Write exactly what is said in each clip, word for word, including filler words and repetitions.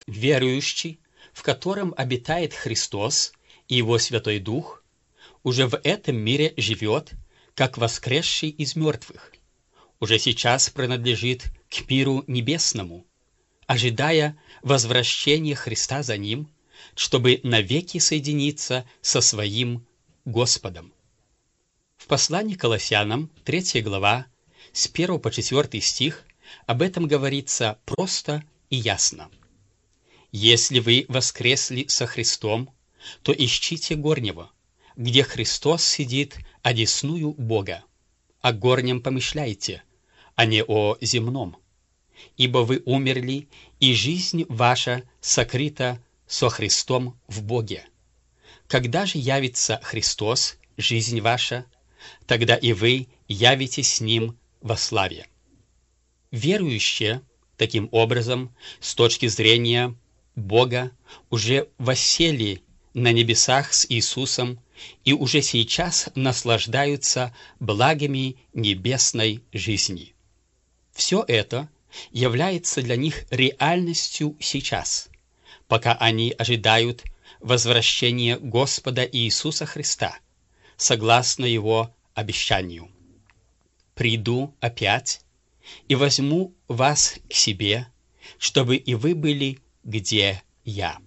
Верующий, в котором обитает Христос и Его Святой Дух, уже в этом мире живет, как воскресший из мертвых, уже сейчас принадлежит к миру небесному, ожидая возвращения Христа за ним, чтобы навеки соединиться со своим Господом. В послании к Колоссянам, третья глава, с первого по четвёртый стих, об этом говорится просто и ясно. «Если вы воскресли со Христом, то ищите горнего, где Христос сидит одесную Бога, о горнем помышляйте, а не о земном. Ибо вы умерли, и жизнь ваша сокрыта со Христом в Боге. Когда же явится Христос, жизнь ваша, тогда и вы явитесь с Ним во славе». Верующие, таким образом, с точки зрения Бога, уже воссели на небесах с Иисусом и уже сейчас наслаждаются благами небесной жизни. Все это является для них реальностью сейчас, пока они ожидают возвращения Господа Иисуса Христа, согласно Его обещанию. «Приду опять и возьму вас к себе, чтобы и вы были, где я».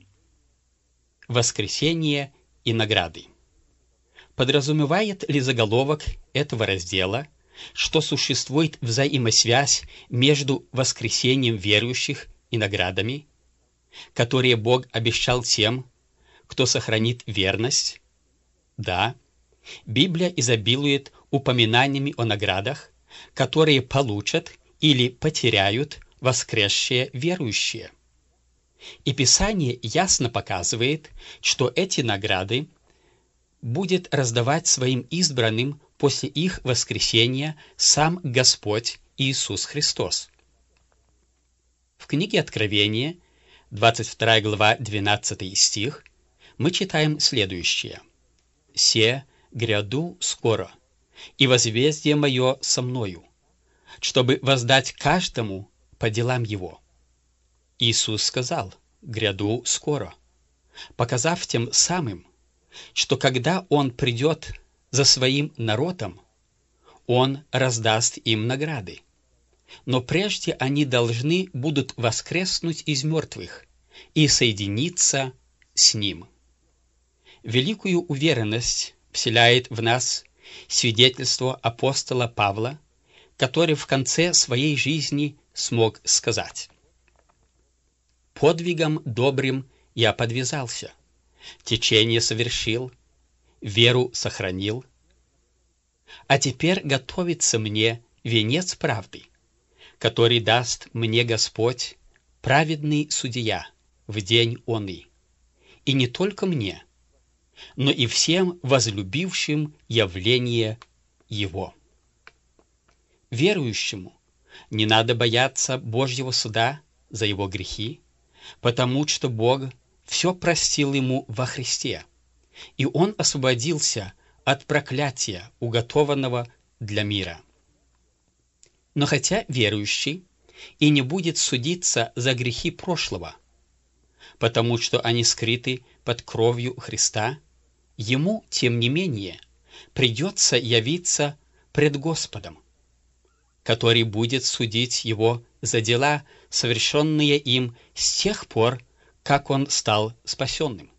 Воскресение и награды. Подразумевает ли заголовок этого раздела, что существует взаимосвязь между воскресением верующих и наградами, которые Бог обещал тем, кто сохранит верность? Да, Библия изобилует упоминаниями о наградах, которые получат или потеряют воскресшие верующие. И Писание ясно показывает, что эти награды будет раздавать своим избранным после их воскресения сам Господь Иисус Христос. В книге Откровения, двадцать вторая глава, двенадцатый стих, мы читаем следующее: «Се гряду скоро, и возмездие мое со мною, чтобы воздать каждому по делам его». Иисус сказал: «Гряду скоро», показав тем самым, что когда Он придет за Своим народом, Он раздаст им награды. Но прежде они должны будут воскреснуть из мертвых и соединиться с Ним. Великую уверенность вселяет в нас свидетельство апостола Павла, который в конце своей жизни смог сказать: «Подвигом добрым я подвязался, течение совершил, веру сохранил, а теперь готовится мне венец правды, который даст мне Господь, праведный судья, в день оны, и не только мне, но и всем возлюбившим явление Его». Верующему не надо бояться Божьего суда за его грехи, потому что Бог все простил ему во Христе, и он освободился от проклятия, уготованного для мира. Но хотя верующий и не будет судиться за грехи прошлого, потому что они скрыты под кровью Христа, ему, тем не менее, придется явиться пред Господом, который будет судить его за дела, совершенные им с тех пор, как он стал спасенным.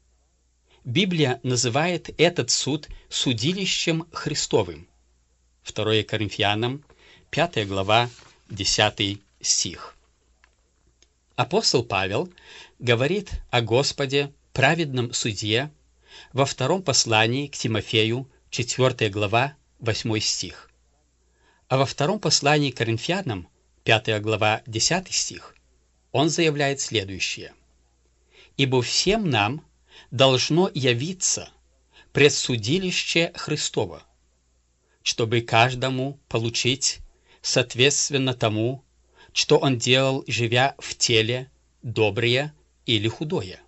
Библия называет этот суд судилищем Христовым. второе Коринфянам, пятая глава, десятый стих. Апостол Павел говорит о Господе, праведном судье, во втором послании к Тимофею, четвёртая глава, восьмой стих. А во втором послании к Коринфянам, пятая глава, десятый стих, он заявляет следующее: «Ибо всем нам должно явиться предсудилище Христово, чтобы каждому получить соответственно тому, что он делал, живя в теле, доброе или худое».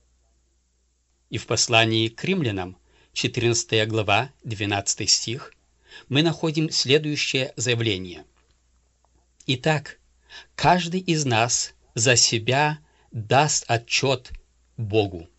И в послании к римлянам, четырнадцатая глава, двенадцатый стих, мы находим следующее заявление: «Итак, каждый из нас за себя даст отчет Богу.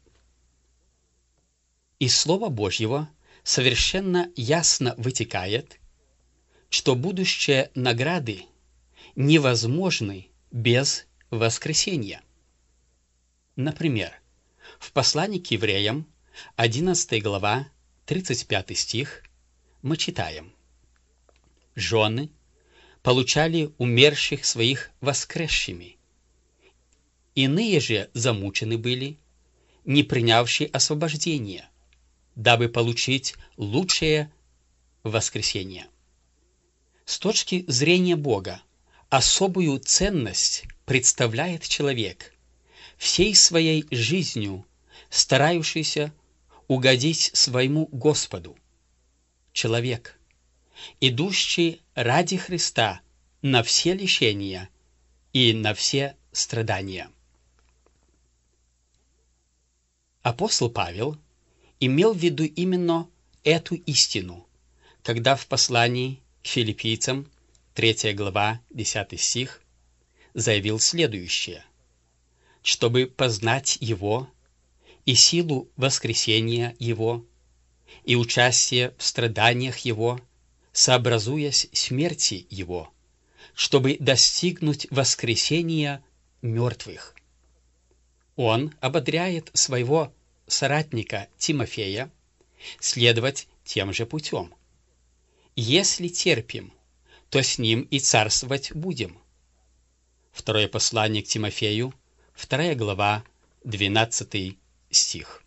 Из Слова Божьего совершенно ясно вытекает, что будущие награды невозможны без воскресения. Например, в послании к евреям, одиннадцатая глава, тридцать пятый стих, мы читаем: «Жены получали умерших своих воскресшими, иные же замучены были, не принявшие освобождения, дабы получить лучшее воскресение». С точки зрения Бога особую ценность представляет человек, всей своей жизнью старающийся угодить своему Господу. Человек, идущий ради Христа на все лишения и на все страдания. Апостол Павел имел в виду именно эту истину, когда в послании к филиппийцам, третья глава, десятый стих, заявил следующее: «Чтобы познать Его и силу воскресения Его, и участие в страданиях Его, сообразуясь смерти Его, чтобы достигнуть воскресения мертвых». Он ободряет своего соратника Тимофея следовать тем же путем. «Если терпим, то с ним и царствовать будем». Второе послание к Тимофею, вторая глава, двенадцатый стих.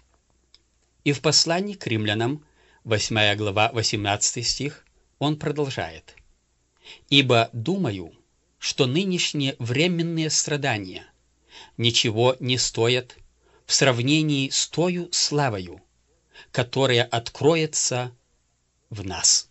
И в послании к римлянам, восьмая глава, восемнадцатый стих, он продолжает: «Ибо думаю, что нынешние временные страдания ничего не стоят в сравнении с тою славою, которая откроется в нас».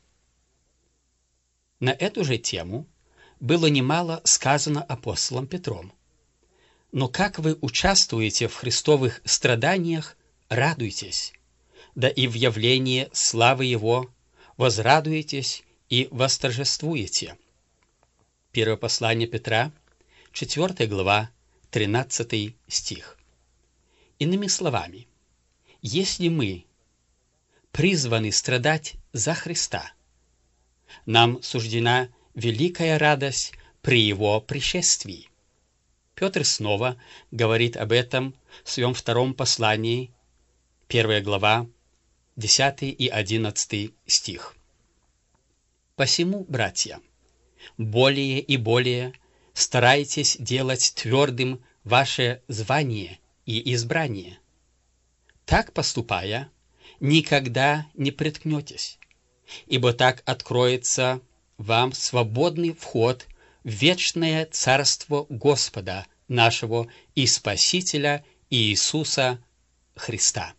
На эту же тему было немало сказано апостолом Петром. «Но как вы участвуете в христовых страданиях, радуйтесь, да и в явлении славы Его возрадуетесь и восторжествуете». Первое послание Петра, четвертая глава, тринадцатый стих. Иными словами, если мы призваны страдать за Христа, нам суждена великая радость при Его пришествии. Петр снова говорит об этом в своем втором послании, первая глава, десятый и одиннадцатый стих. «Посему, братья, более и более старайтесь делать твердым ваше звание и избрание. Так поступая, никогда не приткнетесь, ибо так откроется вам свободный вход в вечное царство Господа нашего и Спасителя Иисуса Христа».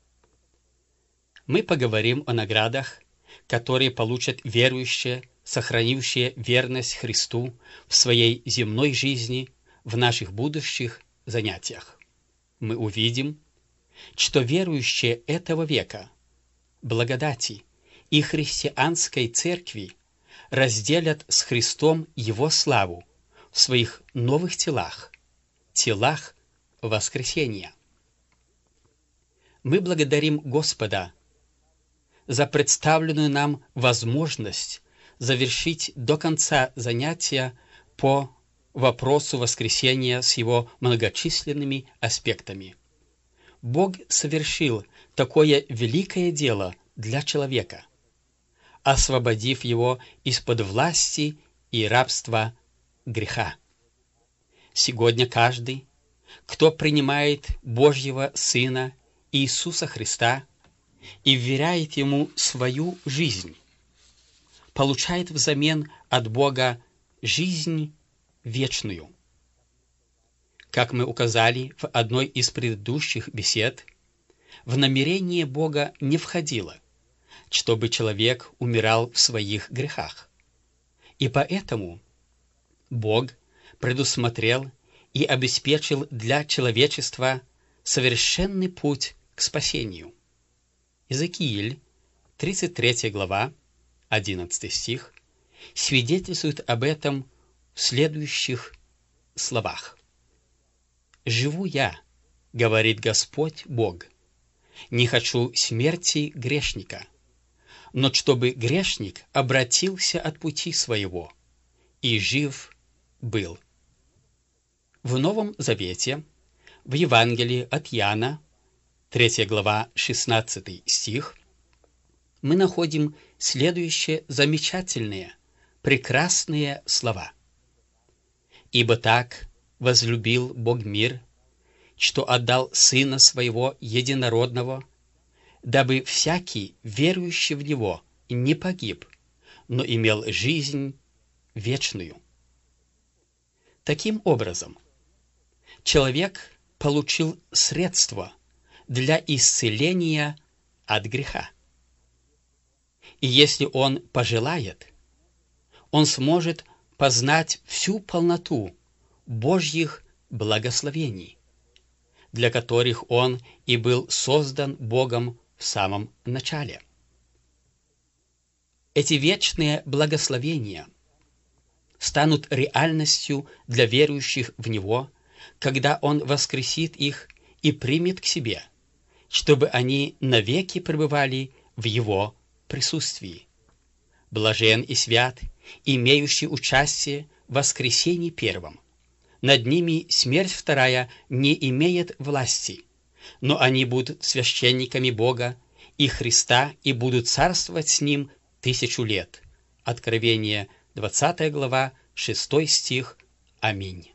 Мы поговорим о наградах, которые получат верующие, сохранившие верность Христу в своей земной жизни в наших будущих занятиях. Мы увидим, что верующие этого века, благодати и христианской церкви разделят с Христом Его славу в своих новых телах, телах воскресения. Мы благодарим Господа за представленную нам возможность завершить до конца занятия по вопросу воскресения с его многочисленными аспектами. Бог совершил такое великое дело для человека, освободив его из-под власти и рабства греха. Сегодня каждый, кто принимает Божьего Сына Иисуса Христа и вверяет Ему свою жизнь, получает взамен от Бога жизнь вечную. Как мы указали в одной из предыдущих бесед, в намерение Бога не входило, чтобы человек умирал в своих грехах. И поэтому Бог предусмотрел и обеспечил для человечества совершенный путь к спасению. Иезекииль, тридцать третья глава, одиннадцатый стих, свидетельствует об этом в следующих словах: живу я, говорит Господь Бог. Не хочу смерти грешника, но чтобы грешник обратился от пути своего и жив был». В Новом Завете, в Евангелии от Иоанна, третья глава, шестнадцатый стих, мы находим следующие замечательные, прекрасные слова. «Ибо так возлюбил Бог мир, что отдал Сына Своего Единородного, дабы всякий, верующий в Него, не погиб, но имел жизнь вечную». Таким образом, человек получил средство для исцеления от греха. И если он пожелает, он сможет познать всю полноту Божьих благословений, для которых он и был создан Богом в самом начале. Эти вечные благословения станут реальностью для верующих в Него, когда Он воскресит их и примет к себе, чтобы они навеки пребывали в Его присутствии. Блажен и свят, имеющий участие в воскресении первом. Над ними смерть вторая не имеет власти, но они будут священниками Бога и Христа и будут царствовать с Ним тысячу лет. Откровение, двадцатая глава, шестой стих. Аминь.